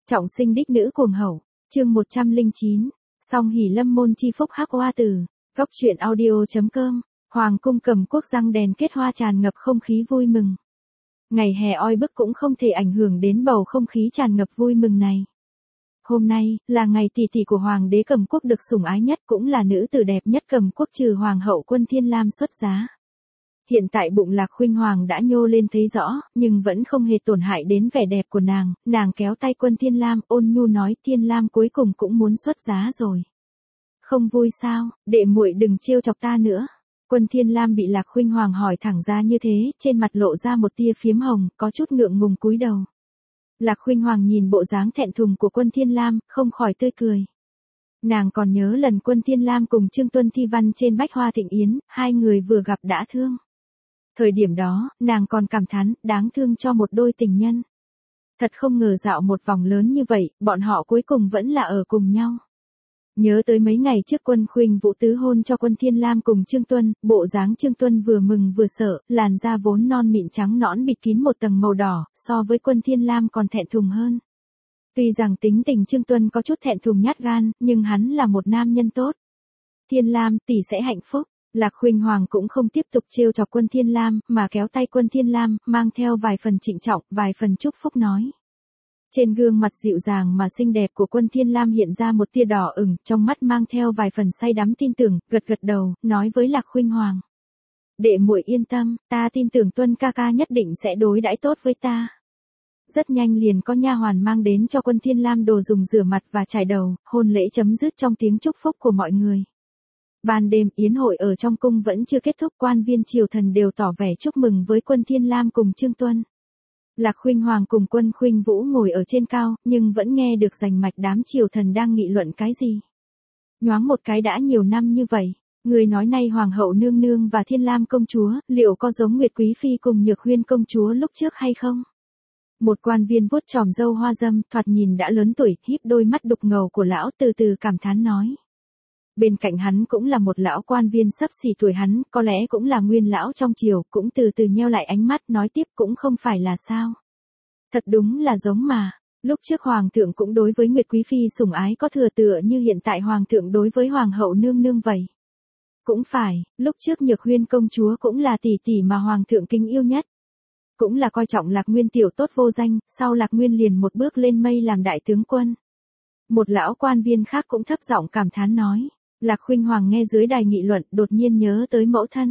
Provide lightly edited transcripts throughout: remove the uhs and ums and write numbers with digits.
Trọng sinh đích nữ cuồng hậu, chương 109, song hỷ lâm môn chi phúc hắc hoa tử, góc truyện audio.com, Hoàng cung Cầm Quốc răng đèn kết hoa tràn ngập không khí vui mừng. Ngày hè oi bức cũng không thể ảnh hưởng đến bầu không khí tràn ngập vui mừng này. Hôm nay, là ngày tỷ tỷ của Hoàng đế Cầm Quốc được sủng ái nhất cũng là nữ tử đẹp nhất Cầm Quốc trừ Hoàng hậu Quân Thiên Lam xuất giá. Hiện tại bụng Lạc Khuynh Hoàng đã nhô lên thấy rõ, nhưng vẫn không hề tổn hại đến vẻ đẹp của nàng kéo tay Quân Thiên Lam ôn nhu nói Thiên Lam cuối cùng cũng muốn xuất giá rồi. Không vui sao, đệ muội đừng trêu chọc ta nữa. Quân Thiên Lam bị Lạc Khuynh Hoàng hỏi thẳng ra như thế, trên mặt lộ ra một tia phiếm hồng, có chút ngượng ngùng cúi đầu. Lạc Khuynh Hoàng nhìn bộ dáng thẹn thùng của Quân Thiên Lam, không khỏi tươi cười. Nàng còn nhớ lần Quân Thiên Lam cùng Trương Tuân thi văn trên Bách Hoa Thịnh Yến, hai người vừa gặp đã thương. Thời điểm đó, nàng còn cảm thán, đáng thương cho một đôi tình nhân. Thật không ngờ dạo một vòng lớn như vậy, bọn họ cuối cùng vẫn là ở cùng nhau. Nhớ tới mấy ngày trước Quân Khuynh Vũ tứ hôn cho Quân Thiên Lam cùng Trương Tuân, bộ dáng Trương Tuân vừa mừng vừa sợ, làn da vốn non mịn trắng nõn bịt kín một tầng màu đỏ, so với Quân Thiên Lam còn thẹn thùng hơn. Tuy rằng tính tình Trương Tuân có chút thẹn thùng nhát gan, nhưng hắn là một nam nhân tốt. Thiên Lam, tỷ sẽ hạnh phúc. Lạc Khuynh Hoàng cũng không tiếp tục trêu chọc Quân Thiên Lam, mà kéo tay Quân Thiên Lam, mang theo vài phần trịnh trọng, vài phần chúc phúc nói. Trên gương mặt dịu dàng mà xinh đẹp của Quân Thiên Lam hiện ra một tia đỏ ửng, trong mắt mang theo vài phần say đắm tin tưởng, gật gật đầu, nói với Lạc Khuynh Hoàng. Đệ muội yên tâm, ta tin tưởng Tuân ca ca nhất định sẽ đối đãi tốt với ta. Rất nhanh liền có nha hoàn mang đến cho Quân Thiên Lam đồ dùng rửa mặt và chải đầu, hôn lễ chấm dứt trong tiếng chúc phúc của mọi người. Ban đêm yến hội ở trong cung vẫn chưa kết thúc, quan viên triều thần đều tỏ vẻ chúc mừng với Quân Thiên Lam cùng Trương Tuân. Lạc Khuynh Hoàng cùng Quân Khuynh Vũ ngồi ở trên cao, nhưng vẫn nghe được rành mạch đám triều thần đang nghị luận cái gì. Nhoáng một cái đã nhiều năm như vậy, người nói nay Hoàng hậu nương nương và Thiên Lam công chúa, liệu có giống Nguyệt Quý Phi cùng Nhược Huyên công chúa lúc trước hay không? Một quan viên vuốt chòm râu hoa dâm, thoạt nhìn đã lớn tuổi, híp đôi mắt đục ngầu của lão từ từ cảm thán nói. Bên cạnh hắn cũng là một lão quan viên sắp xỉ tuổi hắn, có lẽ cũng là nguyên lão trong triều, cũng từ từ nheo lại ánh mắt nói tiếp cũng không phải là sao. Thật đúng là giống mà, lúc trước Hoàng thượng cũng đối với Nguyệt Quý Phi sủng ái có thừa tựa như hiện tại Hoàng thượng đối với Hoàng hậu nương nương vậy. Cũng phải, lúc trước Nhược Huyên công chúa cũng là tỷ tỷ mà Hoàng thượng kính yêu nhất. Cũng là coi trọng Lạc Nguyên tiểu tốt vô danh, sau Lạc Nguyên liền một bước lên mây làm đại tướng quân. Một lão quan viên khác cũng thấp giọng cảm thán nói. Lạc Khuynh Hoàng nghe dưới đài nghị luận đột nhiên nhớ tới mẫu thân.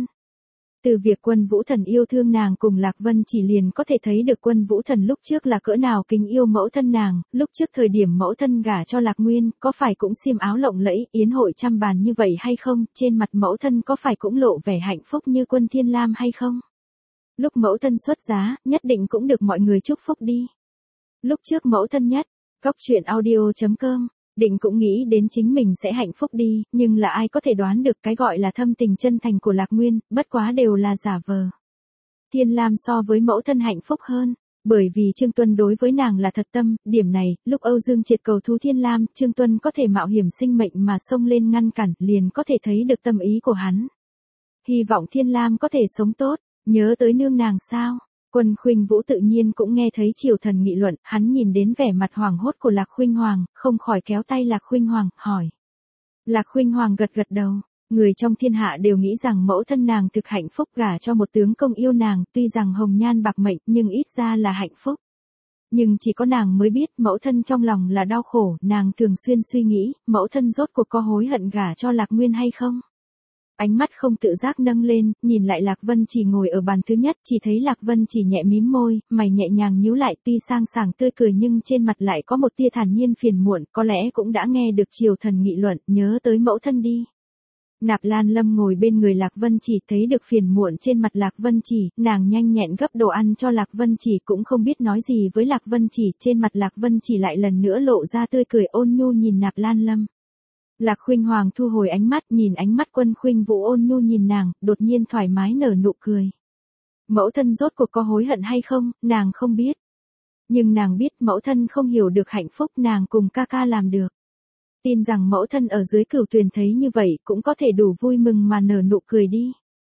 Từ việc Quân Vũ Thần yêu thương nàng cùng Lạc Vân chỉ liền có thể thấy được Quân Vũ Thần lúc trước là cỡ nào kính yêu mẫu thân nàng, lúc trước thời điểm mẫu thân gả cho Lạc Nguyên, có phải cũng xiêm áo lộng lẫy, yến hội trăm bàn như vậy hay không, trên mặt mẫu thân có phải cũng lộ vẻ hạnh phúc như Quân Thiên Lam hay không? Lúc mẫu thân xuất giá, nhất định cũng được mọi người chúc phúc đi. Lúc trước mẫu thân nhất, góc truyện audio.com. Định cũng nghĩ đến chính mình sẽ hạnh phúc đi, nhưng là ai có thể đoán được cái gọi là thâm tình chân thành của Lạc Nguyên, bất quá đều là giả vờ. Thiên Lam so với mẫu thân hạnh phúc hơn, bởi vì Trương Tuân đối với nàng là thật tâm, điểm này, lúc Âu Dương Triệt cầu thú Thiên Lam, Trương Tuân có thể mạo hiểm sinh mệnh mà xông lên ngăn cản, liền có thể thấy được tâm ý của hắn. Hy vọng Thiên Lam có thể sống tốt, nhớ tới nương nàng sao? Quân Khuynh Vũ tự nhiên cũng nghe thấy triều thần nghị luận, hắn nhìn đến vẻ mặt hoảng hốt của Lạc Khuynh Hoàng, không khỏi kéo tay Lạc Khuynh Hoàng, hỏi. Lạc Khuynh Hoàng gật gật đầu, người trong thiên hạ đều nghĩ rằng mẫu thân nàng thực hạnh phúc gả cho một tướng công yêu nàng, tuy rằng hồng nhan bạc mệnh nhưng ít ra là hạnh phúc. Nhưng chỉ có nàng mới biết mẫu thân trong lòng là đau khổ, nàng thường xuyên suy nghĩ, mẫu thân rốt cuộc có hối hận gả cho Lạc Nguyên hay không? Ánh mắt không tự giác nâng lên, nhìn lại Lạc Vân chỉ ngồi ở bàn thứ nhất, chỉ thấy Lạc Vân chỉ nhẹ mím môi, mày nhẹ nhàng nhíu lại, tuy sang sảng tươi cười nhưng trên mặt lại có một tia thản nhiên phiền muộn, có lẽ cũng đã nghe được triều thần nghị luận, nhớ tới mẫu thân đi. Nạp Lan Lâm ngồi bên người Lạc Vân chỉ thấy được phiền muộn trên mặt Lạc Vân chỉ, nàng nhanh nhẹn gấp đồ ăn cho Lạc Vân chỉ cũng không biết nói gì với Lạc Vân chỉ, trên mặt Lạc Vân chỉ lại lần nữa lộ ra tươi cười ôn nhu nhìn Nạp Lan Lâm. Lạc Khuynh Hoàng thu hồi ánh mắt nhìn ánh mắt Quân Khuynh Vũ ôn nhu nhìn nàng, đột nhiên thoải mái nở nụ cười. Mẫu thân rốt cuộc có hối hận hay không, nàng không biết. Nhưng nàng biết mẫu thân không hiểu được hạnh phúc nàng cùng ca ca làm được. Tin rằng mẫu thân ở dưới Cửu Tuyền thấy như vậy cũng có thể đủ vui mừng mà nở nụ cười đi.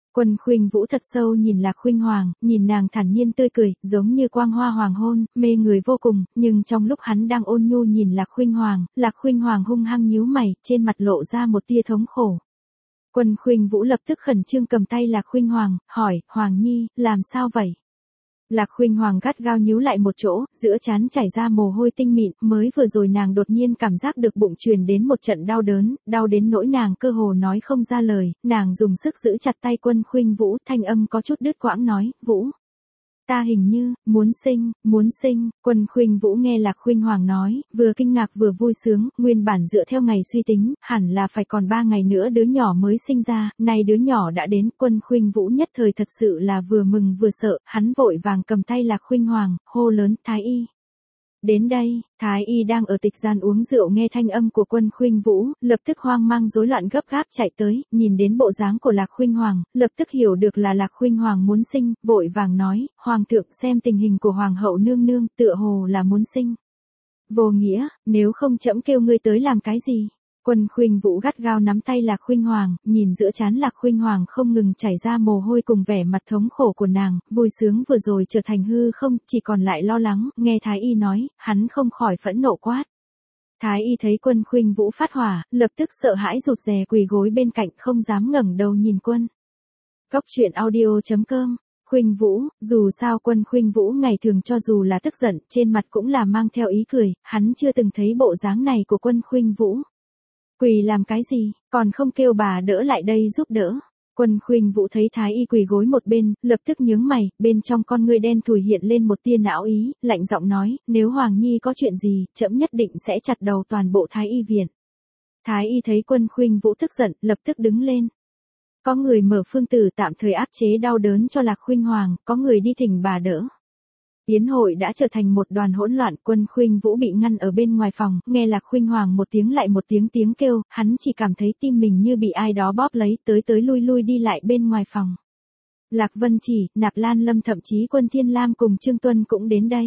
Quân Khuynh Vũ thật sâu nhìn Lạc Khuynh Hoàng, nhìn nàng thản nhiên tươi cười, giống như quang hoa hoàng hôn, mê người vô cùng, nhưng trong lúc hắn đang ôn nhu nhìn Lạc Khuynh Hoàng hung hăng nhíu mày, trên mặt lộ ra một tia thống khổ. Quân Khuynh Vũ lập tức khẩn trương cầm tay Lạc Khuynh Hoàng, hỏi, Hoàng Nhi, làm sao vậy? Lạc Khuynh Hoàng gắt gao nhíu lại một chỗ, giữa trán chảy ra mồ hôi tinh mịn, mới vừa rồi nàng đột nhiên cảm giác được bụng truyền đến một trận đau đớn, đau đến nỗi nàng cơ hồ nói không ra lời, nàng dùng sức giữ chặt tay Quân Khuynh Vũ, thanh âm có chút đứt quãng nói, Vũ. Ta hình như, muốn sinh, Quân Khuynh Vũ nghe Lạc Khuynh Hoàng nói, vừa kinh ngạc vừa vui sướng, nguyên bản dựa theo ngày suy tính, hẳn là phải còn 3 ngày nữa đứa nhỏ mới sinh ra, nay đứa nhỏ đã đến, Quân Khuynh Vũ nhất thời thật sự là vừa mừng vừa sợ, hắn vội vàng cầm tay Lạc Khuynh Hoàng, hô lớn, Thái Y. Đến đây, Thái Y đang ở tịch gian uống rượu nghe thanh âm của Quân Khuynh Vũ, lập tức hoang mang rối loạn gấp gáp chạy tới, nhìn đến bộ dáng của Lạc Khuynh Hoàng, lập tức hiểu được là Lạc Khuynh Hoàng muốn sinh, vội vàng nói, Hoàng thượng xem tình hình của Hoàng hậu nương nương, tựa hồ là muốn sinh. Vô nghĩa, nếu không trẫm kêu ngươi tới làm cái gì? Quân Khuynh Vũ gắt gao nắm tay Lạc Khuynh Hoàng, nhìn giữa trán Lạc Khuynh Hoàng không ngừng chảy ra mồ hôi cùng vẻ mặt thống khổ của nàng, vui sướng vừa rồi trở thành hư không, chỉ còn lại lo lắng, nghe Thái Y nói, hắn không khỏi phẫn nộ quát. Thái Y thấy Quân Khuynh Vũ phát hỏa, lập tức sợ hãi rụt rè quỳ gối bên cạnh không dám ngẩng đầu nhìn Quân. Cốc truyện audio.com Khuynh Vũ, dù sao Quân Khuynh Vũ ngày thường cho dù là tức giận, trên mặt cũng là mang theo ý cười, hắn chưa từng thấy bộ dáng này của Quân Khuynh Vũ. Quỳ làm cái gì, còn không kêu bà đỡ lại đây giúp đỡ. Quân Khuynh Vũ thấy Thái Y quỳ gối một bên, lập tức nhướng mày, bên trong con ngươi đen thùi hiện lên một tia não ý, lạnh giọng nói, nếu Hoàng Nhi có chuyện gì, trẫm nhất định sẽ chặt đầu toàn bộ Thái Y viện. Thái Y thấy Quân Khuynh Vũ tức giận, lập tức đứng lên. Có người mở phương tử tạm thời áp chế đau đớn cho Lạc Khuynh Hoàng, có người đi thỉnh bà đỡ. Yến hội đã trở thành một đoàn hỗn loạn, Quân Khuynh Vũ bị ngăn ở bên ngoài phòng, nghe Lạc Khuynh Hoàng một tiếng lại một tiếng kêu, hắn chỉ cảm thấy tim mình như bị ai đó bóp lấy, tới lui đi lại bên ngoài phòng. Lạc Vân Chỉ, Nạp Lan Lâm thậm chí Quân Thiên Lam cùng Trương Tuân cũng đến đây.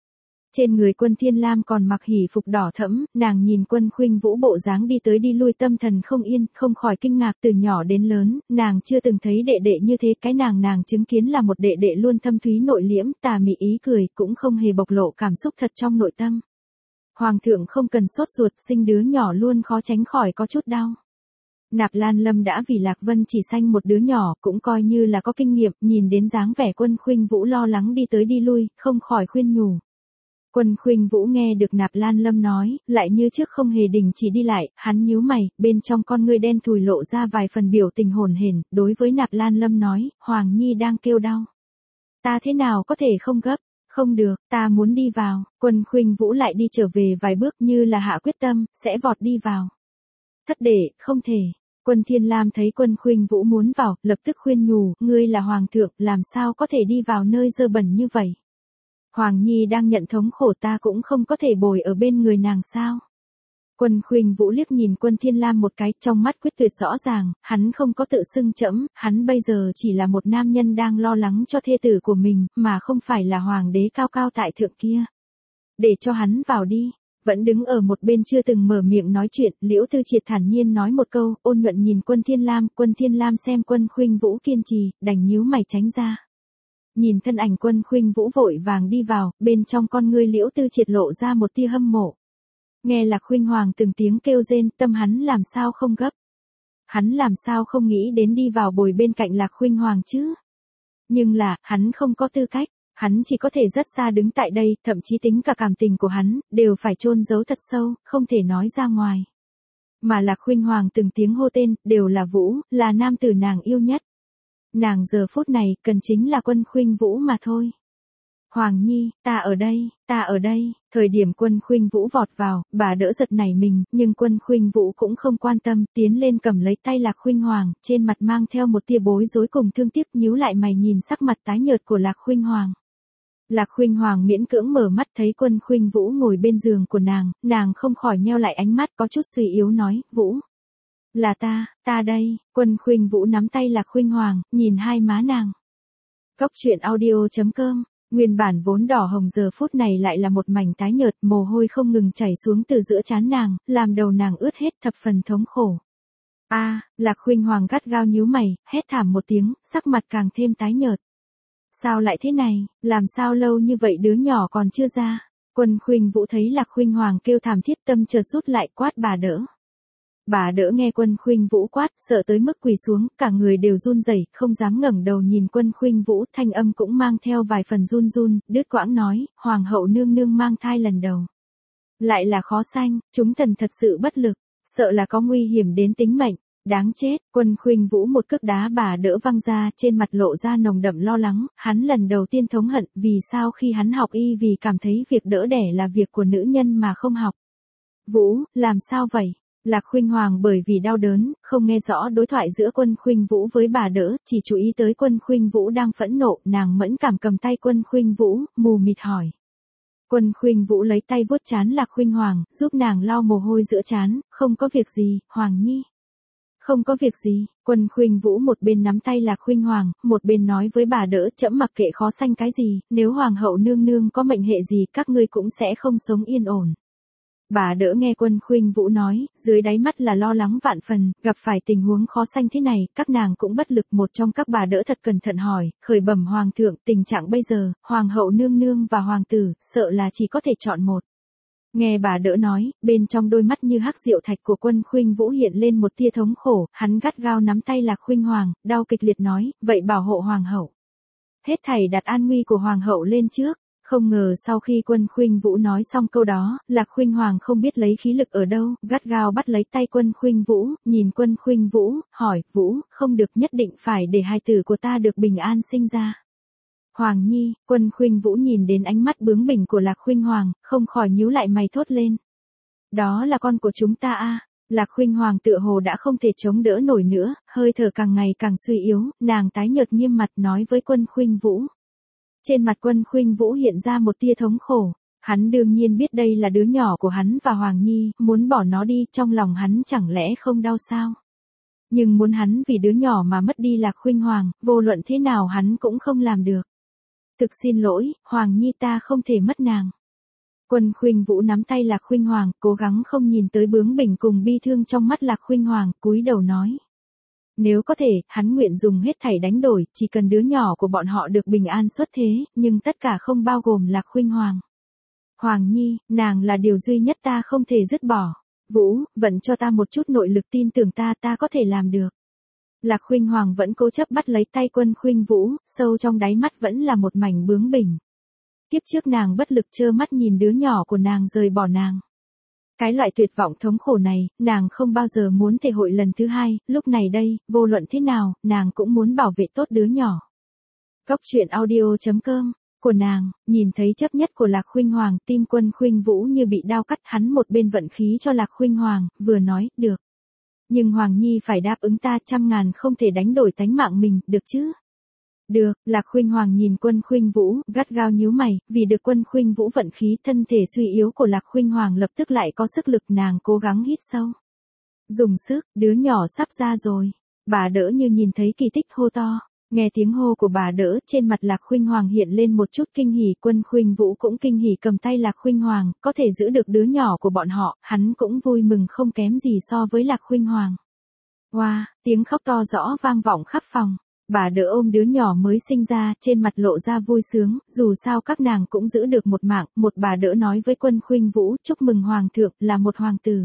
Trên người Quân Thiên Lam còn mặc hỉ phục đỏ thẫm, nàng nhìn Quân Khuynh Vũ bộ dáng đi tới đi lui tâm thần không yên, không khỏi kinh ngạc từ nhỏ đến lớn, nàng chưa từng thấy đệ đệ như thế, cái nàng chứng kiến là một đệ đệ luôn thâm thúy nội liễm, tà mị ý cười, cũng không hề bộc lộ cảm xúc thật trong nội tâm. Hoàng thượng không cần sốt ruột, sinh đứa nhỏ luôn khó tránh khỏi có chút đau. Nạp Lan Lâm đã vì Lạc Vân Chỉ sanh một đứa nhỏ, cũng coi như là có kinh nghiệm, nhìn đến dáng vẻ Quân Khuynh Vũ lo lắng đi tới đi lui, không khỏi khuyên nhủ. Quân Khuynh Vũ nghe được Nạp Lan Lâm nói, lại như trước không hề đình chỉ đi lại, hắn nhíu mày, bên trong con ngươi đen thùi lộ ra vài phần biểu tình hồn hển, đối với Nạp Lan Lâm nói, Hoàng Nhi đang kêu đau. Ta thế nào có thể không gấp, không được, ta muốn đi vào, Quân Khuynh Vũ lại đi trở về vài bước như là hạ quyết tâm, sẽ vọt đi vào. Thất đệ, không thể. Quân Thiên Lam thấy Quân Khuynh Vũ muốn vào, lập tức khuyên nhủ, ngươi là Hoàng thượng, làm sao có thể đi vào nơi dơ bẩn như vậy. Hoàng Nhi đang nhận thống khổ, ta cũng không có thể bồi ở bên người nàng sao. Quân Khuynh Vũ liếc nhìn Quân Thiên Lam một cái, trong mắt quyết tuyệt rõ ràng, hắn không có tự xưng trẫm, hắn bây giờ chỉ là một nam nhân đang lo lắng cho thê tử của mình, mà không phải là hoàng đế cao cao tại thượng kia. Để cho hắn vào đi. Vẫn đứng ở một bên chưa từng mở miệng nói chuyện, Liễu Tư Triệt thản nhiên nói một câu, ôn nhuận nhìn Quân Thiên Lam xem Quân Khuynh Vũ kiên trì, đành nhíu mày tránh ra. Nhìn thân ảnh Quân Khuynh Vũ vội vàng đi vào, bên trong con ngươi Liễu Tư Triệt lộ ra một tia hâm mộ. Nghe Lạc Khuynh Hoàng từng tiếng kêu rên, tâm hắn làm sao không gấp. Hắn làm sao không nghĩ đến đi vào bồi bên cạnh Lạc Khuynh Hoàng chứ. Nhưng là, hắn không có tư cách, hắn chỉ có thể rất xa đứng tại đây, thậm chí tính cả cảm tình của hắn, đều phải chôn giấu thật sâu, không thể nói ra ngoài. Mà Lạc Khuynh Hoàng từng tiếng hô tên, đều là Vũ, là nam tử nàng yêu nhất. Nàng giờ phút này, cần chính là Quân Khuynh Vũ mà thôi. Hoàng Nhi, ta ở đây, thời điểm Quân Khuynh Vũ vọt vào, bà đỡ giật nảy mình, nhưng Quân Khuynh Vũ cũng không quan tâm, tiến lên cầm lấy tay Lạc Khuynh Hoàng, trên mặt mang theo một tia bối rối cùng thương tiếc, nhíu lại mày nhìn sắc mặt tái nhợt của Lạc Khuynh Hoàng. Lạc Khuynh Hoàng miễn cưỡng mở mắt thấy Quân Khuynh Vũ ngồi bên giường của nàng không khỏi nheo lại ánh mắt có chút suy yếu nói, Vũ. Là ta đây, Quân Khuynh Vũ nắm tay Lạc Khuynh Hoàng, nhìn hai má nàng. Cốc truyện audio.com Nguyên bản vốn đỏ hồng giờ phút này lại là một mảnh tái nhợt, mồ hôi không ngừng chảy xuống từ giữa trán nàng, làm đầu nàng ướt hết thập phần thống khổ. Lạc Khuynh Hoàng gắt gao nhíu mày, hét thảm một tiếng, sắc mặt càng thêm tái nhợt. Sao lại thế này, làm sao lâu như vậy đứa nhỏ còn chưa ra? Quân Khuynh Vũ thấy Lạc Khuynh Hoàng kêu thảm thiết tâm chợt rút lại quát bà đỡ. Bà đỡ nghe Quân Khuynh Vũ quát, sợ tới mức quỳ xuống, cả người đều run rẩy, không dám ngẩng đầu nhìn Quân Khuynh Vũ, thanh âm cũng mang theo vài phần run run, đứt quãng nói, Hoàng hậu nương nương mang thai lần đầu. Lại là khó sanh, chúng thần thật sự bất lực, sợ là có nguy hiểm đến tính mệnh. Đáng chết, Quân Khuynh Vũ một cước đá bà đỡ văng ra, trên mặt lộ ra nồng đậm lo lắng, hắn lần đầu tiên thống hận, vì sao khi hắn học y vì cảm thấy việc đỡ đẻ là việc của nữ nhân mà không học. Vũ, làm sao vậy? Lạc Khuynh Hoàng bởi vì đau đớn, không nghe rõ đối thoại giữa Quân Khuynh Vũ với bà đỡ, chỉ chú ý tới Quân Khuynh Vũ đang phẫn nộ, nàng mẫn cảm cầm tay Quân Khuynh Vũ, mù mịt hỏi. Quân Khuynh Vũ lấy tay vuốt trán Lạc Khuynh Hoàng, giúp nàng lau mồ hôi giữa trán, không có việc gì, Hoàng Nhi. Không có việc gì, Quân Khuynh Vũ một bên nắm tay Lạc Khuynh Hoàng, một bên nói với bà đỡ trẫm mặc kệ khó sanh cái gì, nếu Hoàng hậu nương nương có mệnh hệ gì các ngươi cũng sẽ không sống yên ổn. Bà đỡ nghe Quân Khuynh Vũ nói, dưới đáy mắt là lo lắng vạn phần, gặp phải tình huống khó sanh thế này, các nàng cũng bất lực. Một trong các bà đỡ thật cẩn thận hỏi, khởi bẩm Hoàng thượng, tình trạng bây giờ, Hoàng hậu nương nương và Hoàng tử, sợ là chỉ có thể chọn một. Nghe bà đỡ nói, bên trong đôi mắt như hắc diệu thạch của Quân Khuynh Vũ hiện lên một tia thống khổ, hắn gắt gao nắm tay Lạc Khuynh Hoàng, đau kịch liệt nói, vậy bảo hộ Hoàng hậu. Hết thảy đặt an nguy của Hoàng hậu lên trước. Không ngờ sau khi Quân Khuynh Vũ nói xong câu đó, Lạc Khuynh Hoàng không biết lấy khí lực ở đâu, gắt gao bắt lấy tay Quân Khuynh Vũ, nhìn Quân Khuynh Vũ, hỏi, Vũ, không được nhất định phải để hài tử của ta được bình an sinh ra. Hoàng Nhi, Quân Khuynh Vũ nhìn đến ánh mắt bướng bỉnh của Lạc Khuynh Hoàng, không khỏi nhíu lại mày thốt lên. Đó là con của chúng ta a. Lạc Khuynh Hoàng tựa hồ đã không thể chống đỡ nổi nữa, hơi thở càng ngày càng suy yếu, nàng tái nhợt nghiêm mặt nói với Quân Khuynh Vũ. Trên mặt Quân Khuynh Vũ hiện ra một tia thống khổ, hắn đương nhiên biết đây là đứa nhỏ của hắn và Hoàng Nhi, muốn bỏ nó đi trong lòng hắn chẳng lẽ không đau sao? Nhưng muốn hắn vì đứa nhỏ mà mất đi Lạc Khuynh Hoàng, vô luận thế nào hắn cũng không làm được. Thực xin lỗi, Hoàng Nhi ta không thể mất nàng. Quân Khuynh Vũ nắm tay Lạc Khuynh Hoàng, cố gắng không nhìn tới bướng bỉnh cùng bi thương trong mắt Lạc Khuynh Hoàng, cúi đầu nói. Nếu có thể, hắn nguyện dùng hết thảy đánh đổi, chỉ cần đứa nhỏ của bọn họ được bình an xuất thế, nhưng tất cả không bao gồm Lạc Khuynh Hoàng. Hoàng Nhi, nàng là điều duy nhất ta không thể dứt bỏ. Vũ, vận cho ta một chút nội lực tin tưởng ta có thể làm được. Lạc Khuynh Hoàng vẫn cố chấp bắt lấy tay Quân Khuynh Vũ, sâu trong đáy mắt vẫn là một mảnh bướng bỉnh. Kiếp trước nàng bất lực trơ mắt nhìn đứa nhỏ của nàng rời bỏ nàng. Cái loại tuyệt vọng thống khổ này, nàng không bao giờ muốn thể hội lần thứ hai, lúc này đây, vô luận thế nào, nàng cũng muốn bảo vệ tốt đứa nhỏ. Góc truyện audio.com của nàng, nhìn thấy chấp nhất của Lạc Khuynh Hoàng, tim Quân Khuynh Vũ như bị đao cắt, hắn một bên vận khí cho Lạc Khuynh Hoàng, vừa nói, được. Nhưng Hoàng Nhi phải đáp ứng ta, 100.000 không thể đánh đổi tánh mạng mình, được chứ? Được, Lạc Khuynh Hoàng nhìn Quân Khuynh Vũ, gắt gao nhíu mày, vì được Quân Khuynh Vũ vận khí, thân thể suy yếu của Lạc Khuynh Hoàng lập tức lại có sức lực, nàng cố gắng hít sâu. Dùng sức, đứa nhỏ sắp ra rồi. Bà đỡ như nhìn thấy kỳ tích hô to. Nghe tiếng hô của bà đỡ, trên mặt Lạc Khuynh Hoàng hiện lên một chút kinh hỉ, Quân Khuynh Vũ cũng kinh hỉ cầm tay Lạc Khuynh Hoàng, có thể giữ được đứa nhỏ của bọn họ, hắn cũng vui mừng không kém gì so với Lạc Khuynh Hoàng. Wow, tiếng khóc to rõ vang vọng khắp phòng. Bà đỡ ôm đứa nhỏ mới sinh ra, trên mặt lộ ra vui sướng, dù sao các nàng cũng giữ được một mạng, một bà đỡ nói với Quân Khuynh Vũ, chúc mừng Hoàng thượng, là một hoàng tử.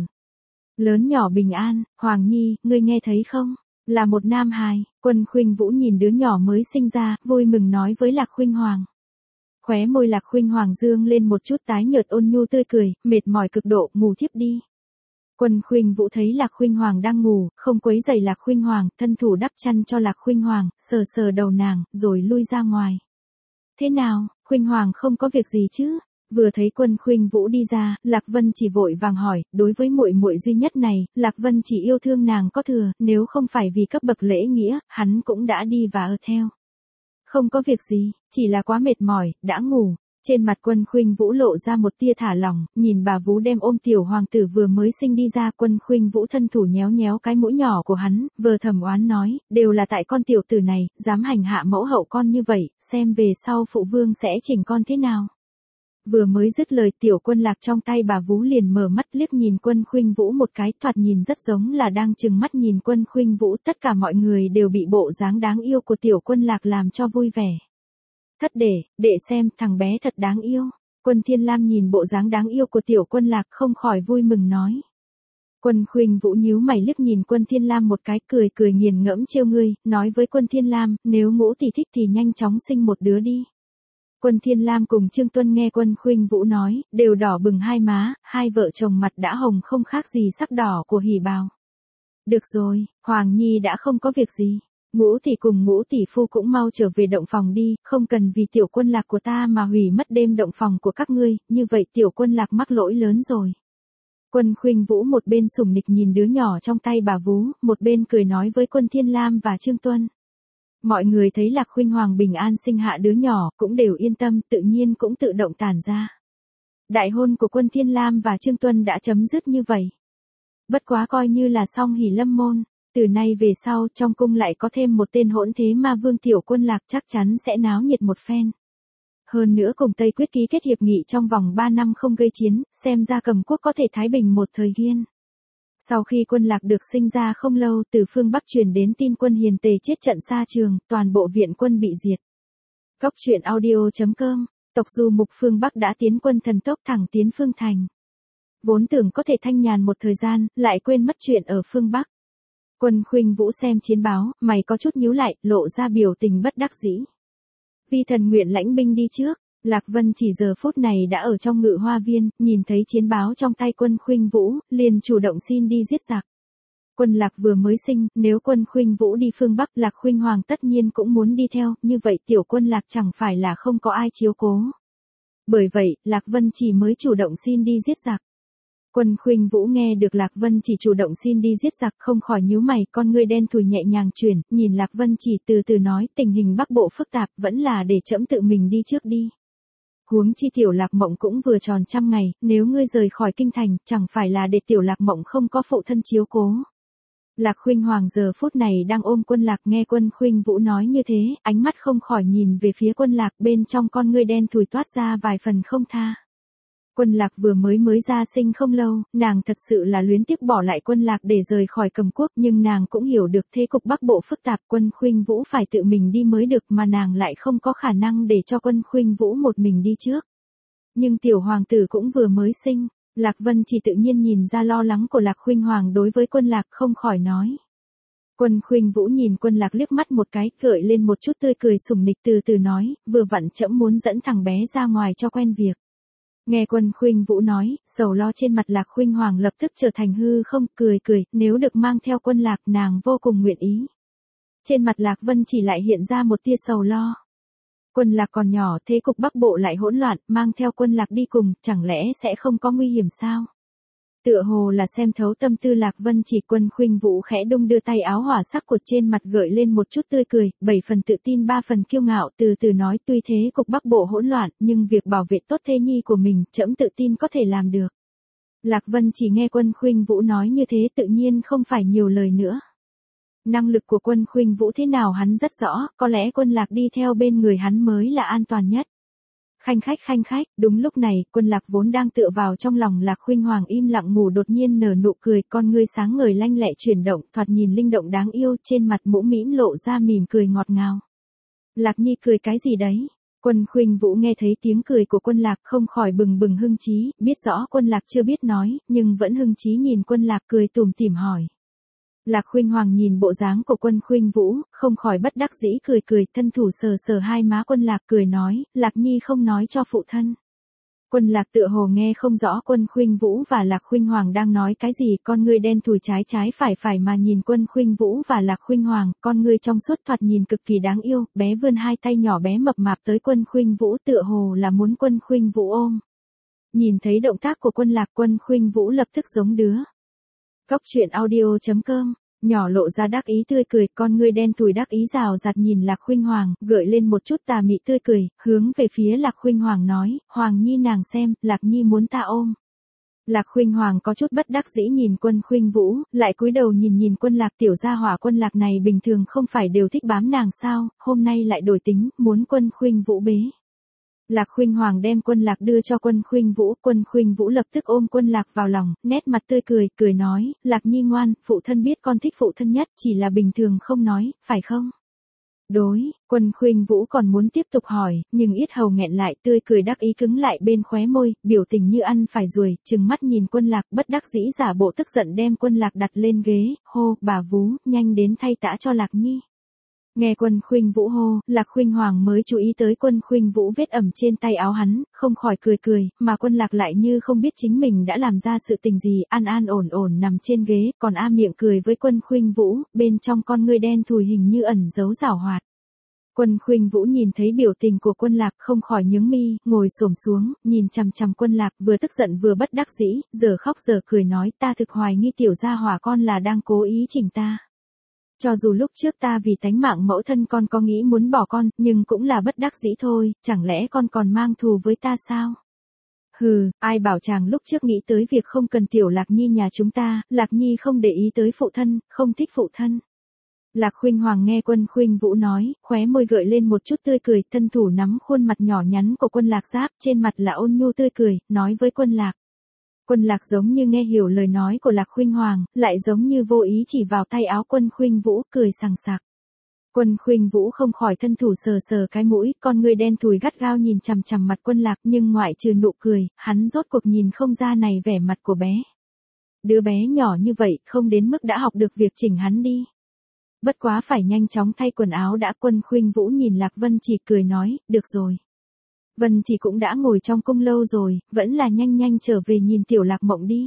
Lớn nhỏ bình an, Hoàng Nhi, ngươi nghe thấy không? Là một nam hài. Quân Khuynh Vũ nhìn đứa nhỏ mới sinh ra, vui mừng nói với Lạc Khuynh Hoàng. Khóe môi Lạc Khuynh Hoàng dương lên một chút tái nhợt ôn nhu tươi cười, mệt mỏi cực độ, ngủ thiếp đi. Quân Khuynh Vũ thấy Lạc Khuynh Hoàng đang ngủ, không quấy rầy Lạc Khuynh Hoàng, thân thủ đắp chăn cho Lạc Khuynh Hoàng, sờ sờ đầu nàng, rồi lui ra ngoài. Thế nào, Khuynh Hoàng không có việc gì chứ? Vừa thấy Quân Khuynh Vũ đi ra, Lạc Vân chỉ vội vàng hỏi, đối với muội muội duy nhất này, Lạc Vân chỉ yêu thương nàng có thừa, nếu không phải vì cấp bậc lễ nghĩa, hắn cũng đã đi và ở theo. Không có việc gì, chỉ là quá mệt mỏi, đã ngủ. Trên mặt Quân Khuynh Vũ lộ ra một tia thả lỏng, nhìn bà vú đem ôm tiểu hoàng tử vừa mới sinh đi ra, Quân Khuynh Vũ thân thủ nhéo nhéo cái mũi nhỏ của hắn, vừa thầm oán nói, đều là tại con tiểu tử này, dám hành hạ mẫu hậu con như vậy, xem về sau phụ vương sẽ chỉnh con thế nào. Vừa mới dứt lời Tiểu Quân Lạc trong tay bà vú liền mở mắt liếc nhìn Quân Khuynh Vũ một cái, thoạt nhìn rất giống là đang trừng mắt nhìn Quân Khuynh Vũ, tất cả mọi người đều bị bộ dáng đáng yêu của Tiểu Quân Lạc làm cho vui vẻ. Thất đệ xem, thằng bé thật đáng yêu. Quân Thiên Lam nhìn bộ dáng đáng yêu của Tiểu Quân Lạc không khỏi vui mừng nói. Quân Khuynh Vũ nhíu mày liếc nhìn Quân Thiên Lam một cái, cười nghiền ngẫm trêu ngươi, nói với Quân Thiên Lam, nếu Ngũ tỷ thích thì nhanh chóng sinh một đứa đi. Quân Thiên Lam cùng Trương Tuân nghe Quân Khuynh Vũ nói, đều đỏ bừng hai má, hai vợ chồng mặt đã hồng không khác gì sắc đỏ của hỉ bào. Được rồi, Hoàng Nhi đã không có việc gì. Ngũ tỷ cùng Ngũ tỷ phu cũng mau trở về động phòng đi, không cần vì Tiểu Quân Lạc của ta mà hủy mất đêm động phòng của các ngươi, như vậy Tiểu Quân Lạc mắc lỗi lớn rồi. Quân Khuynh Vũ một bên sủng nịch nhìn đứa nhỏ trong tay bà vú, một bên cười nói với Quân Thiên Lam và Trương Tuân. Mọi người thấy Lạc Khuynh Hoàng bình an sinh hạ đứa nhỏ, cũng đều yên tâm, tự nhiên cũng tự động tản ra. Đại hôn của Quân Thiên Lam và Trương Tuân đã chấm dứt như vậy. Bất quá coi như là xong hỉ lâm môn, từ nay về sau trong cung lại có thêm một tên hỗn thế ma vương Tiểu Quân Lạc chắc chắn sẽ náo nhiệt một phen. Hơn nữa cùng Tây Quyết ký kết hiệp nghị trong vòng 3 năm không gây chiến, xem ra Cầm quốc có thể thái bình một thời gian. Sau khi Quân Lạc được sinh ra không lâu, từ phương Bắc truyền đến tin Quân Hiền Tề chết trận xa trường, toàn bộ viện quân bị diệt. Góc truyện audio.com, tộc Du Mục phương Bắc đã tiến quân thần tốc thẳng tiến phương thành. Vốn tưởng có thể thanh nhàn một thời gian, lại quên mất chuyện ở phương Bắc. Quân Khuynh Vũ xem chiến báo, mày có chút nhíu lại, lộ ra biểu tình bất đắc dĩ. Vi thần nguyện lãnh binh đi trước. Lạc Vân chỉ giờ phút này đã ở trong Ngự Hoa Viên, nhìn thấy chiến báo trong tay Quân Khuynh Vũ, liền chủ động xin đi giết giặc. Quân Lạc vừa mới sinh, nếu Quân Khuynh Vũ đi phương Bắc, Lạc Khuynh Hoàng tất nhiên cũng muốn đi theo, như vậy Tiểu Quân Lạc chẳng phải là không có ai chiếu cố. Bởi vậy, Lạc Vân chỉ mới chủ động xin đi giết giặc. Quân Khuynh Vũ nghe được Lạc Vân chỉ chủ động xin đi giết giặc không khỏi nhíu mày, con ngươi đen thùi nhẹ nhàng chuyển, nhìn Lạc Vân chỉ từ từ nói, tình hình Bắc Bộ phức tạp, vẫn là để trẫm tự mình đi trước đi. Huống chi Tiểu Lạc Mộng cũng vừa tròn 100 ngày, nếu ngươi rời khỏi kinh thành, chẳng phải là để Tiểu Lạc Mộng không có phụ thân chiếu cố. Lạc Khuynh Hoàng giờ phút này đang ôm Quân Lạc, nghe Quân Khuynh Vũ nói như thế, ánh mắt không khỏi nhìn về phía Quân Lạc, bên trong con ngươi đen thùi toát ra vài phần không tha. Quân Lạc vừa mới ra sinh không lâu, nàng thật sự là luyến tiếc bỏ lại Quân Lạc để rời khỏi Cầm quốc, nhưng nàng cũng hiểu được thế cục Bắc Bộ phức tạp, Quân Khuynh Vũ phải tự mình đi mới được, mà nàng lại không có khả năng để cho Quân Khuynh Vũ một mình đi trước. Nhưng tiểu hoàng tử cũng vừa mới sinh, Lạc Vân chỉ tự nhiên nhìn ra lo lắng của Lạc Khuynh Hoàng đối với Quân Lạc không khỏi nói. Quân Khuynh Vũ nhìn Quân Lạc liếc mắt một cái, gợi lên một chút tươi cười sủng nịch từ từ nói, vừa vặn trẫm muốn dẫn thằng bé ra ngoài cho quen việc. Nghe Quân Khuynh Vũ nói, sầu lo trên mặt Lạc Khuynh Hoàng lập tức trở thành hư không, cười, nếu được mang theo Quân Lạc nàng vô cùng nguyện ý. Trên mặt Lạc Vân chỉ lại hiện ra một tia sầu lo. Quân Lạc còn nhỏ, thế cục Bắc Bộ lại hỗn loạn, mang theo Quân Lạc đi cùng, chẳng lẽ sẽ không có nguy hiểm sao? Tựa hồ là xem thấu tâm tư Lạc Vân chỉ, Quân Khuynh Vũ khẽ đung đưa tay áo hỏa sắc của trên mặt gợi lên một chút tươi cười, 7 phần tự tin 3 phần kiêu ngạo, từ từ nói, tuy thế cục Bắc Bộ hỗn loạn, nhưng việc bảo vệ tốt thê nhi của mình, trẫm tự tin có thể làm được. Lạc Vân chỉ nghe Quân Khuynh Vũ nói như thế tự nhiên không phải nhiều lời nữa. Năng lực của Quân Khuynh Vũ thế nào hắn rất rõ, có lẽ Quân Lạc đi theo bên người hắn mới là an toàn nhất. Khanh khách, đúng lúc này, Quân Lạc vốn đang tựa vào trong lòng Lạc Khuynh Hoàng im lặng ngủ đột nhiên nở nụ cười, con ngươi sáng ngời lanh lẹ chuyển động, thoạt nhìn linh động đáng yêu, trên mặt mũm mĩm lộ ra mỉm cười ngọt ngào. Lạc Nhi cười cái gì đấy? Quân Khuynh Vũ nghe thấy tiếng cười của Quân Lạc không khỏi bừng hưng chí, biết rõ Quân Lạc chưa biết nói, nhưng vẫn hưng chí nhìn Quân Lạc cười tủm tỉm hỏi. Lạc Khuynh Hoàng nhìn bộ dáng của Quân Khuynh Vũ, không khỏi bất đắc dĩ cười, thân thủ sờ hai má Quân Lạc cười nói, Lạc Nhi không nói cho phụ thân. Quân Lạc tựa hồ nghe không rõ Quân Khuynh Vũ và Lạc Khuynh Hoàng đang nói cái gì, con ngươi đen thùi trái phải mà nhìn Quân Khuynh Vũ và Lạc Khuynh Hoàng, con ngươi trong suốt thoạt nhìn cực kỳ đáng yêu, bé vươn hai tay nhỏ bé mập mạp tới Quân Khuynh Vũ tựa hồ là muốn Quân Khuynh Vũ ôm. Nhìn thấy động tác của Quân Lạc, Quân Khuynh Vũ lập tức giống đứa. Góc truyện audio.com, nhỏ lộ ra đắc ý tươi cười, con ngươi đen thùi đắc ý rào rạt nhìn Lạc Khuynh Hoàng, gợi lên một chút tà mị tươi cười, hướng về phía Lạc Khuynh Hoàng nói, Hoàng Nhi nàng xem, Lạc Nhi muốn ta ôm. Lạc Khuynh Hoàng có chút bất đắc dĩ nhìn Quân Khuynh Vũ, lại cúi đầu nhìn Quân Lạc, tiểu gia hỏa Quân Lạc này bình thường không phải đều thích bám nàng sao, hôm nay lại đổi tính, muốn Quân Khuynh Vũ bế. Lạc Khuynh Hoàng đem Quân Lạc đưa cho Quân Khuynh Vũ lập tức ôm Quân Lạc vào lòng, nét mặt tươi cười, cười nói, Lạc Nhi ngoan, phụ thân biết con thích phụ thân nhất, chỉ là bình thường không nói, phải không? Đối, Quân Khuynh Vũ còn muốn tiếp tục hỏi, nhưng yết hầu nghẹn lại, tươi cười đắc ý cứng lại bên khóe môi, biểu tình như ăn phải ruồi, trừng mắt nhìn Quân Lạc, bất đắc dĩ giả bộ tức giận đem Quân Lạc đặt lên ghế, hô, bà vú, nhanh đến thay tã cho Lạc Nhi. Nghe Quân Khuynh Vũ hô, Lạc Khuynh Hoàng mới chú ý tới Quân Khuynh Vũ vết ẩm trên tay áo hắn, không khỏi cười cười, mà Quân Lạc lại như không biết chính mình đã làm ra sự tình gì, an an ổn ổn nằm trên ghế, còn miệng cười với Quân Khuynh Vũ, bên trong con ngươi đen thùi hình như ẩn giấu giảo hoạt. Quân Khuynh Vũ nhìn thấy biểu tình của Quân Lạc không khỏi nhướng mi, ngồi xổm xuống, nhìn chằm chằm Quân Lạc, vừa tức giận vừa bất đắc dĩ, giờ khóc giờ cười nói, ta thực hoài nghi tiểu gia hỏa con là đang cố ý chỉnh ta. Cho dù lúc trước ta vì tánh mạng mẫu thân con có nghĩ muốn bỏ con, nhưng cũng là bất đắc dĩ thôi, chẳng lẽ con còn mang thù với ta sao? Hừ, ai bảo chàng lúc trước nghĩ tới việc không cần tiểu Lạc Nhi nhà chúng ta, Lạc Nhi không để ý tới phụ thân, không thích phụ thân. Lạc Khuynh Hoàng nghe Quân Khuynh Vũ nói, khóe môi gợi lên một chút tươi cười, thân thủ nắm khuôn mặt nhỏ nhắn của Quân Lạc Giáp, trên mặt là ôn nhu tươi cười, nói với Quân Lạc. Quân Lạc giống như nghe hiểu lời nói của Lạc Khuynh Hoàng, lại giống như vô ý chỉ vào tay áo Quân Khuynh Vũ, cười sằng sặc. Quân Khuynh Vũ không khỏi thân thủ sờ sờ cái mũi, con người đen thùi gắt gao nhìn chằm chằm mặt Quân Lạc, nhưng ngoại trừ nụ cười, hắn rốt cuộc nhìn không ra này vẻ mặt của bé. Đứa bé nhỏ như vậy, không đến mức đã học được việc chỉnh hắn đi. Bất quá phải nhanh chóng thay quần áo đã. Quân Khuynh Vũ nhìn Lạc Vân Chỉ cười nói, được rồi. Vân Chỉ cũng đã ngồi trong cung lâu rồi, vẫn là nhanh nhanh trở về nhìn tiểu Lạc Mộng đi.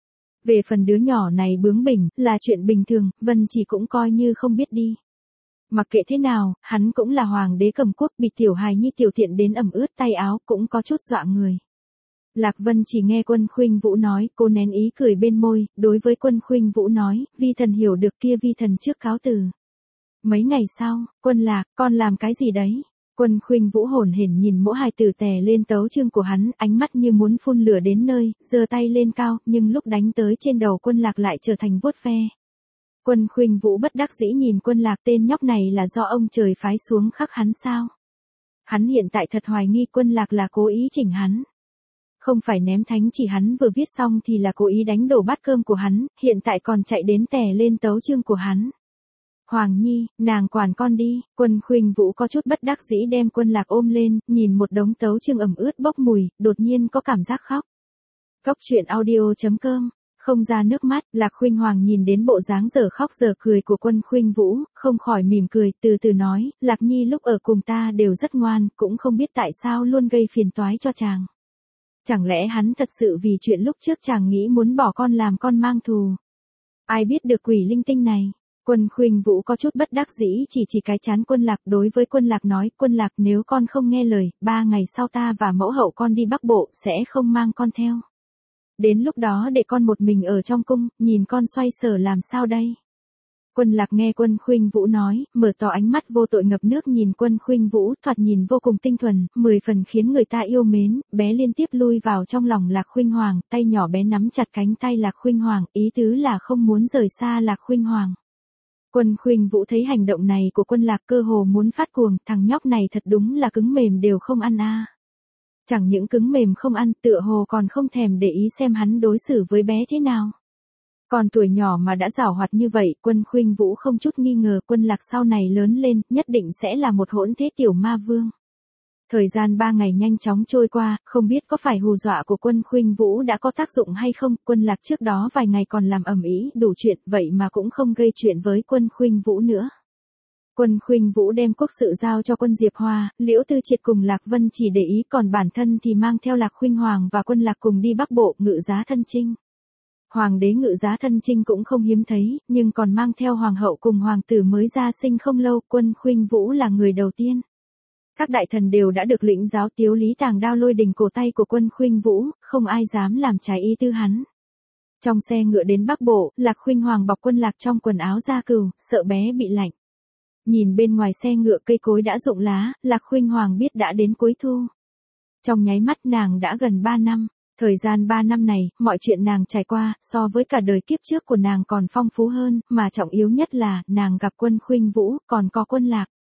Về phần đứa nhỏ này bướng bỉnh, là chuyện bình thường, Vân Chỉ cũng coi như không biết đi. Mặc kệ thế nào, hắn cũng là hoàng đế Cẩm Quốc, bị tiểu hài nhi tiểu tiện đến ẩm ướt tay áo, cũng có chút dọa người. Lạc Vân Chỉ nghe Quân Khuynh Vũ nói, cô nén ý cười bên môi, đối với Quân Khuynh Vũ nói, vi thần hiểu được kia vi thần trước cáo từ. Mấy ngày sau, Quân Lạc, con làm cái gì đấy? Quân Khuynh Vũ hổn hển nhìn mỗi hài tử tè lên tấu chương của hắn, ánh mắt như muốn phun lửa đến nơi, giơ tay lên cao, nhưng lúc đánh tới trên đầu Quân Lạc lại trở thành vuốt ve. Quân Khuynh Vũ bất đắc dĩ nhìn Quân Lạc, tên nhóc này là do ông trời phái xuống khắc hắn sao? Hắn hiện tại thật hoài nghi Quân Lạc là cố ý chỉnh hắn. Không phải ném thánh chỉ hắn vừa viết xong thì là cố ý đánh đổ bát cơm của hắn, hiện tại còn chạy đến tè lên tấu chương của hắn. Hoàng Nhi, nàng quản con đi. Quân Khuynh Vũ có chút bất đắc dĩ đem Quân Lạc ôm lên, nhìn một đống tấu chương ẩm ướt bốc mùi, đột nhiên có cảm giác khóc. Cốc truyện audio.com. Không ra nước mắt, Lạc Khuynh Hoàng nhìn đến bộ dáng giờ khóc giờ cười của Quân Khuynh Vũ, không khỏi mỉm cười, từ từ nói, Lạc Nhi lúc ở cùng ta đều rất ngoan, cũng không biết tại sao luôn gây phiền toái cho chàng. Chẳng lẽ hắn thật sự vì chuyện lúc trước chàng nghĩ muốn bỏ con làm con mang thù? Ai biết được quỷ linh tinh này? Quân Khuynh Vũ có chút bất đắc dĩ chỉ cái chán Quân Lạc, đối với Quân Lạc nói, Quân Lạc nếu con không nghe lời, 3 ngày sau ta và mẫu hậu con đi Bắc Bộ, sẽ không mang con theo. Đến lúc đó để con một mình ở trong cung, nhìn con xoay sở làm sao đây? Quân Lạc nghe Quân Khuynh Vũ nói, mở to ánh mắt vô tội ngập nước nhìn Quân Khuynh Vũ, thoạt nhìn vô cùng tinh thuần, 10 phần khiến người ta yêu mến, bé liên tiếp lui vào trong lòng Lạc Khuynh Hoàng, tay nhỏ bé nắm chặt cánh tay Lạc Khuynh Hoàng, ý tứ là không muốn rời xa Lạc Khuynh Hoàng. Quân Khuynh Vũ thấy hành động này của Quân Lạc cơ hồ muốn phát cuồng, thằng nhóc này thật đúng là cứng mềm đều không ăn a. Chẳng những cứng mềm không ăn, tựa hồ còn không thèm để ý xem hắn đối xử với bé thế nào. Còn tuổi nhỏ mà đã giảo hoạt như vậy, Quân Khuynh Vũ không chút nghi ngờ Quân Lạc sau này lớn lên, nhất định sẽ là một hỗn thế tiểu ma vương. Thời gian 3 ngày nhanh chóng trôi qua, không biết có phải hù dọa của Quân Khuynh Vũ đã có tác dụng hay không, Quân Lạc trước đó vài ngày còn làm ầm ĩ đủ chuyện, vậy mà cũng không gây chuyện với Quân Khuynh Vũ nữa. Quân Khuynh Vũ đem quốc sự giao cho Quân Diệp Hoa, Liễu Tư Triệt cùng Lạc Vân chỉ để ý, còn bản thân thì mang theo Lạc Khuynh Hoàng và Quân Lạc cùng đi Bắc Bộ ngự giá thân chinh. Hoàng đế ngự giá thân chinh cũng không hiếm thấy, nhưng còn mang theo hoàng hậu cùng hoàng tử mới ra sinh không lâu, Quân Khuynh Vũ là người đầu tiên. Các đại thần đều đã được lĩnh giáo Tiếu Lý Tàng đao lôi đình cổ tay của Quân Khuynh Vũ, không ai dám làm trái ý tư hắn. Trong xe ngựa đến Bắc Bộ, Lạc Khuynh Hoàng bọc Quân Lạc trong quần áo da cừu, sợ bé bị lạnh. Nhìn bên ngoài xe ngựa cây cối đã rụng lá, Lạc Khuynh Hoàng biết đã đến cuối thu. Trong nháy mắt nàng đã gần 3 năm. Thời gian 3 năm này, mọi chuyện nàng trải qua, so với cả đời kiếp trước của nàng còn phong phú hơn, mà trọng yếu nhất là, nàng gặp Quân Khuynh Vũ, còn có Quân Lạc.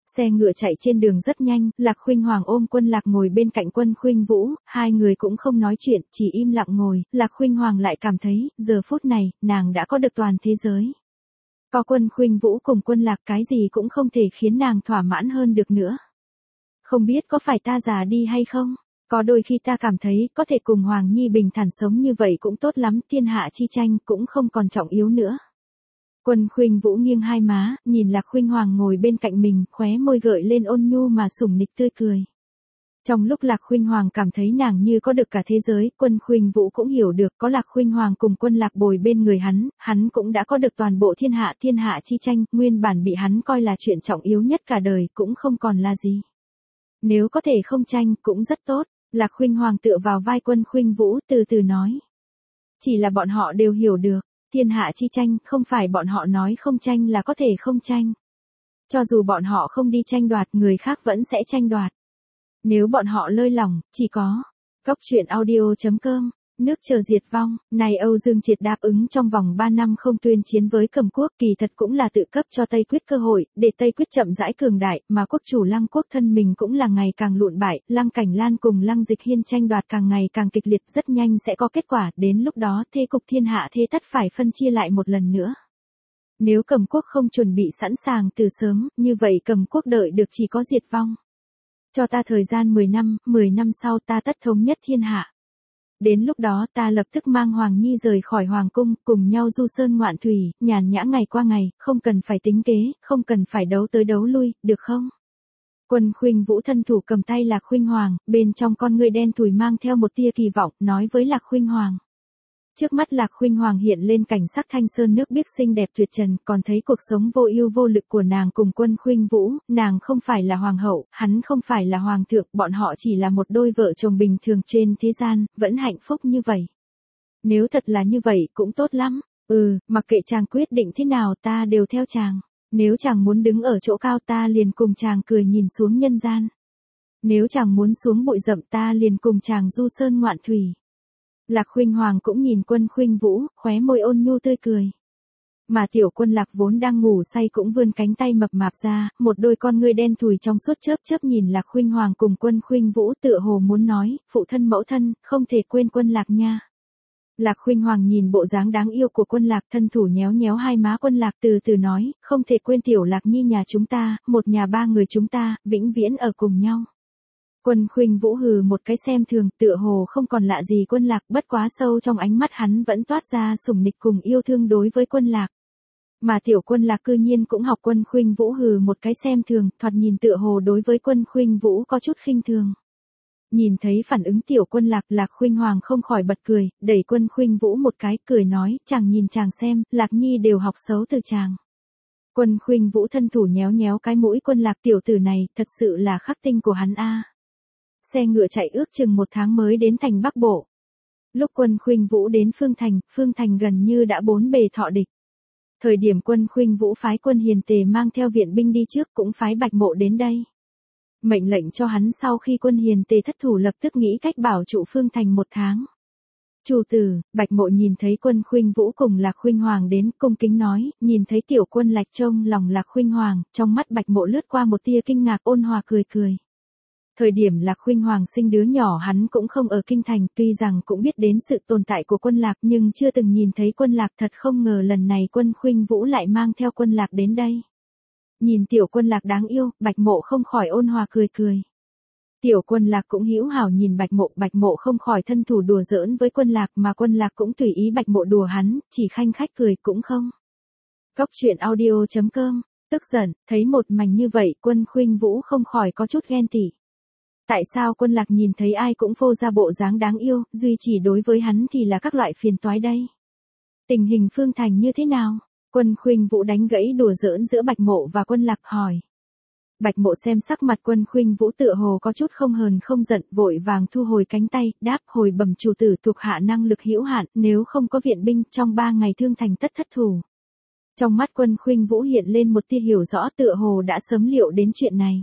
Xe ngựa chạy trên đường rất nhanh, Lạc Khuynh Hoàng ôm Quân Lạc ngồi bên cạnh Quân Khuynh Vũ, hai người cũng không nói chuyện, chỉ im lặng ngồi, Lạc Khuynh Hoàng lại cảm thấy, giờ phút này, nàng đã có được toàn thế giới. Có Quân Khuynh Vũ cùng Quân Lạc cái gì cũng không thể khiến nàng thỏa mãn hơn được nữa. Không biết có phải ta già đi hay không? Có đôi khi ta cảm thấy, có thể cùng Hoàng Nhi bình thản sống như vậy cũng tốt lắm, thiên hạ chi tranh cũng không còn trọng yếu nữa. Quân Khuynh Vũ nghiêng hai má, nhìn Lạc Khuynh Hoàng ngồi bên cạnh mình, khóe môi gợi lên ôn nhu mà sủng nịch tươi cười. Trong lúc Lạc Khuynh Hoàng cảm thấy nàng như có được cả thế giới, Quân Khuynh Vũ cũng hiểu được có Lạc Khuynh Hoàng cùng Quân Lạc bồi bên người hắn cũng đã có được toàn bộ thiên hạ chi tranh, nguyên bản bị hắn coi là chuyện trọng yếu nhất cả đời cũng không còn là gì. Nếu có thể không tranh cũng rất tốt, Lạc Khuynh Hoàng tựa vào vai Quân Khuynh Vũ từ từ nói. Chỉ là bọn họ đều hiểu được. Thiên hạ chi tranh, không phải bọn họ nói không tranh là có thể không tranh. Cho dù bọn họ không đi tranh đoạt, người khác vẫn sẽ tranh đoạt. Nếu bọn họ lơi lỏng, chỉ có Cốc truyện audio.com, nước chờ diệt vong, này Âu Dương Triệt đáp ứng trong vòng 3 năm không tuyên chiến với Cẩm Quốc, kỳ thật cũng là tự cấp cho Tây Quyết cơ hội, để Tây Quyết chậm rãi cường đại, mà quốc chủ Lăng Quốc thân mình cũng là ngày càng lụn bại, Lăng Cảnh Lan cùng Lăng Dịch Hiên tranh đoạt càng ngày càng kịch liệt, rất nhanh sẽ có kết quả, đến lúc đó thế cục thiên hạ thế tất phải phân chia lại một lần nữa. Nếu Cẩm Quốc không chuẩn bị sẵn sàng từ sớm, như vậy Cẩm Quốc đợi được chỉ có diệt vong. Cho ta thời gian 10 năm sau ta tất thống nhất thiên hạ. Đến lúc đó ta lập tức mang Hoàng Nhi rời khỏi Hoàng Cung, cùng nhau du sơn ngoạn thủy, nhàn nhã ngày qua ngày, không cần phải tính kế, không cần phải đấu tới đấu lui, được không? Quân Khuynh Vũ thân thủ cầm tay Lạc Khuynh Hoàng, bên trong con ngươi đen thùi mang theo một tia kỳ vọng, nói với Lạc Khuynh Hoàng. Trước mắt Lạc Khuynh Hoàng hiện lên cảnh sắc thanh sơn nước biếc xinh đẹp tuyệt trần, còn thấy cuộc sống vô ưu vô lực của nàng cùng Quân Khuynh Vũ, nàng không phải là hoàng hậu, hắn không phải là hoàng thượng, bọn họ chỉ là một đôi vợ chồng bình thường trên thế gian, vẫn hạnh phúc như vậy. Nếu thật là như vậy cũng tốt lắm, mặc kệ chàng quyết định thế nào ta đều theo chàng, nếu chàng muốn đứng ở chỗ cao ta liền cùng chàng cười nhìn xuống nhân gian. Nếu chàng muốn xuống bụi rậm ta liền cùng chàng du sơn ngoạn thủy. Lạc Khuynh Hoàng cũng nhìn Quân Khuynh Vũ, khóe môi ôn nhu tươi cười. Mà tiểu Quân Lạc vốn đang ngủ say cũng vươn cánh tay mập mạp ra, một đôi con ngươi đen thùi trong suốt chớp chớp nhìn Lạc Khuynh Hoàng cùng Quân Khuynh Vũ tựa hồ muốn nói, phụ thân mẫu thân, không thể quên Quân Lạc nha. Lạc Khuynh Hoàng nhìn bộ dáng đáng yêu của Quân Lạc, thân thủ nhéo nhéo hai má Quân Lạc từ từ nói, không thể quên tiểu Lạc Nhi nhà chúng ta, một nhà ba người chúng ta, vĩnh viễn ở cùng nhau. Quân Khuynh Vũ hừ một cái xem thường, tựa hồ không còn lạ gì Quân Lạc, bất quá sâu trong ánh mắt hắn vẫn toát ra sủng nịch cùng yêu thương đối với Quân Lạc. Mà tiểu Quân Lạc cư nhiên cũng học Quân Khuynh Vũ hừ một cái xem thường, thoạt nhìn tựa hồ đối với Quân Khuynh Vũ có chút khinh thường. Nhìn thấy phản ứng tiểu Quân Lạc, Lạc Khuynh Hoàng không khỏi bật cười, đẩy Quân Khuynh Vũ một cái, cười nói, chàng nhìn chàng xem, Lạc Nhi đều học xấu từ chàng. Quân Khuynh Vũ thân thủ nhéo nhéo cái mũi Quân Lạc, tiểu tử này, thật sự là khắc tinh của hắn a. Xe ngựa chạy ước chừng 1 tháng mới đến thành Bắc Bộ. Lúc Quân Khuynh Vũ đến Phương Thành gần như đã 4 bề thọ địch. Thời điểm Quân Khuynh Vũ phái Quân Hiền Tề mang theo viện binh đi trước, cũng phái Bạch Mộ đến đây. Mệnh lệnh cho hắn sau khi Quân Hiền Tề thất thủ lập tức nghĩ cách bảo trụ Phương Thành 1 tháng. Chủ tử, Bạch Mộ nhìn thấy Quân Khuynh Vũ cùng Lạc Khuynh Hoàng đến, cung kính nói, nhìn thấy tiểu Quân Lạc trông lòng Lạc Khuynh Hoàng, trong mắt Bạch Mộ lướt qua một tia kinh ngạc, ôn hòa cười cười. Thời điểm Lạc Khuynh Hoàng sinh đứa nhỏ hắn cũng không ở kinh thành, tuy rằng cũng biết đến sự tồn tại của Quân Lạc nhưng chưa từng nhìn thấy Quân Lạc, thật không ngờ lần này Quân Khuynh Vũ lại mang theo Quân Lạc đến đây. Nhìn tiểu Quân Lạc đáng yêu, Bạch Mộ không khỏi ôn hòa cười cười. Tiểu Quân Lạc cũng hữu hảo nhìn Bạch Mộ không khỏi thân thủ đùa giỡn với Quân Lạc, mà Quân Lạc cũng tùy ý Bạch Mộ đùa hắn, chỉ khanh khách cười cũng không. Cốc truyện audio.com, tức giận, thấy một màn như vậy, Quân Khuynh Vũ không khỏi có chút ghen tị. Tại sao Quân Lạc nhìn thấy ai cũng phô ra bộ dáng đáng yêu, duy chỉ đối với hắn thì là các loại phiền toái đây? Tình hình Phương Thành như thế nào? Quân Khuynh Vũ đánh gãy đùa giỡn giữa Bạch Mộ và Quân Lạc hỏi. Bạch Mộ xem sắc mặt Quân Khuynh Vũ tựa hồ có chút không hờn không giận, vội vàng thu hồi cánh tay, đáp, hồi bẩm chủ tử, thuộc hạ năng lực hữu hạn, nếu không có viện binh, trong 3 ngày Thương Thành tất thất thủ. Trong mắt Quân Khuynh Vũ hiện lên một tia hiểu rõ, tựa hồ đã sớm liệu đến chuyện này.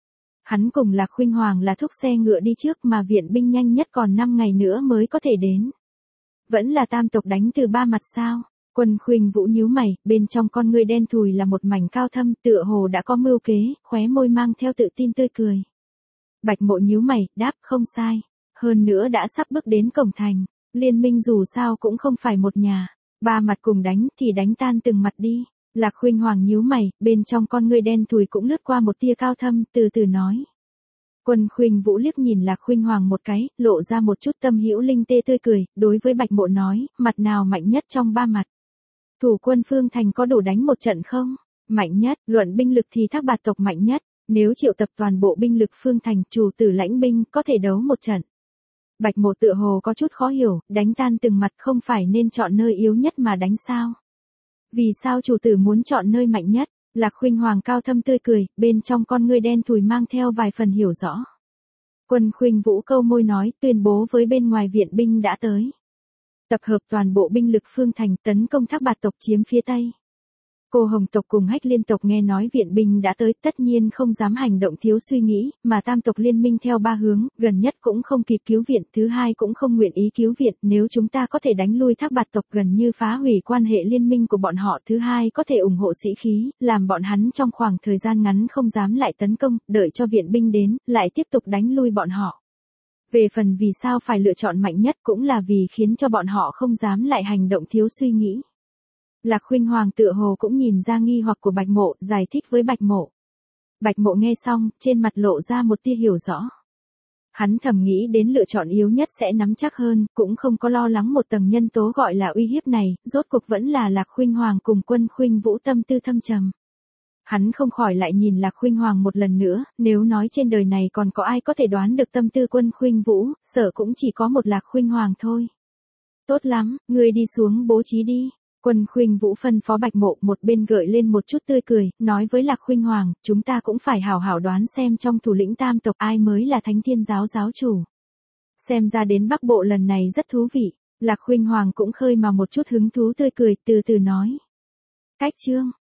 Hắn cùng Lạc Khuynh Hoàng là thúc xe ngựa đi trước, mà viện binh nhanh nhất còn 5 ngày nữa mới có thể đến. Vẫn là tam tộc đánh từ 3 mặt sao? Quân Khuynh Vũ nhíu mày, bên trong con ngươi đen thùi là một mảnh cao thâm, tựa hồ đã có mưu kế, khóe môi mang theo tự tin tươi cười. Bạch Mộ nhíu mày, đáp không sai. Hơn nữa đã sắp bước đến cổng thành, liên minh dù sao cũng không phải một nhà. Ba mặt cùng đánh thì đánh tan từng mặt đi. Lạc Khuynh Hoàng nhíu mày, bên trong con ngươi đen thùi cũng lướt qua một tia cao thâm, từ từ nói. Quân Khuynh Vũ liếc nhìn Lạc Khuynh Hoàng một cái, lộ ra một chút tâm hữu linh tê tươi cười, đối với Bạch Mộ nói, mặt nào mạnh nhất trong ba mặt. Thủ quân Phương Thành có đủ đánh một trận không? Mạnh nhất, luận binh lực thì Thác Bạt tộc mạnh nhất, nếu triệu tập toàn bộ binh lực Phương Thành, chủ tử lãnh binh có thể đấu một trận. Bạch Mộ tựa hồ có chút khó hiểu, đánh tan từng mặt không phải nên chọn nơi yếu nhất mà đánh sao? Vì sao chủ tử muốn chọn nơi mạnh nhất? Lạc Khuynh Hoàng cao thâm tươi cười, bên trong con ngươi đen thùi mang theo vài phần hiểu rõ. Quân Khuynh Vũ câu môi nói, tuyên bố với bên ngoài viện binh đã tới. Tập hợp toàn bộ binh lực Phương Thành tấn công Thác Bạt tộc chiếm phía Tây. Cô Hồng tộc cùng Hách Liên tộc nghe nói viện binh đã tới, tất nhiên không dám hành động thiếu suy nghĩ, mà Tam tộc liên minh theo ba hướng, gần nhất cũng không kịp cứu viện, thứ hai cũng không nguyện ý cứu viện, nếu chúng ta có thể đánh lui Thác Bạt tộc gần như phá hủy quan hệ liên minh của bọn họ, thứ hai có thể ủng hộ sĩ khí, làm bọn hắn trong khoảng thời gian ngắn không dám lại tấn công, đợi cho viện binh đến, lại tiếp tục đánh lui bọn họ. Về phần vì sao phải lựa chọn mạnh nhất cũng là vì khiến cho bọn họ không dám lại hành động thiếu suy nghĩ. Lạc Khuynh Hoàng tựa hồ cũng nhìn ra nghi hoặc của Bạch Mộ, giải thích với Bạch Mộ. Bạch Mộ nghe xong, trên mặt lộ ra một tia hiểu rõ. Hắn thầm nghĩ đến lựa chọn yếu nhất sẽ nắm chắc hơn, cũng không có lo lắng một tầng nhân tố gọi là uy hiếp này, rốt cuộc vẫn là Lạc Khuynh Hoàng cùng Quân Khuynh Vũ tâm tư thâm trầm. Hắn không khỏi lại nhìn Lạc Khuynh Hoàng một lần nữa, nếu nói trên đời này còn có ai có thể đoán được tâm tư Quân Khuynh Vũ, sợ cũng chỉ có một Lạc Khuynh Hoàng thôi. Tốt lắm, ngươi đi xuống bố trí đi. Quân Khuynh Vũ phân phó Bạch Mộ, một bên gợi lên một chút tươi cười, nói với Lạc Khuynh Hoàng, chúng ta cũng phải hảo hảo đoán xem trong thủ lĩnh Tam tộc ai mới là Thánh Thiên giáo giáo chủ. Xem ra đến Bắc Bộ lần này rất thú vị. Lạc Khuynh Hoàng cũng khơi mà một chút hứng thú tươi cười, từ từ nói. Cách chương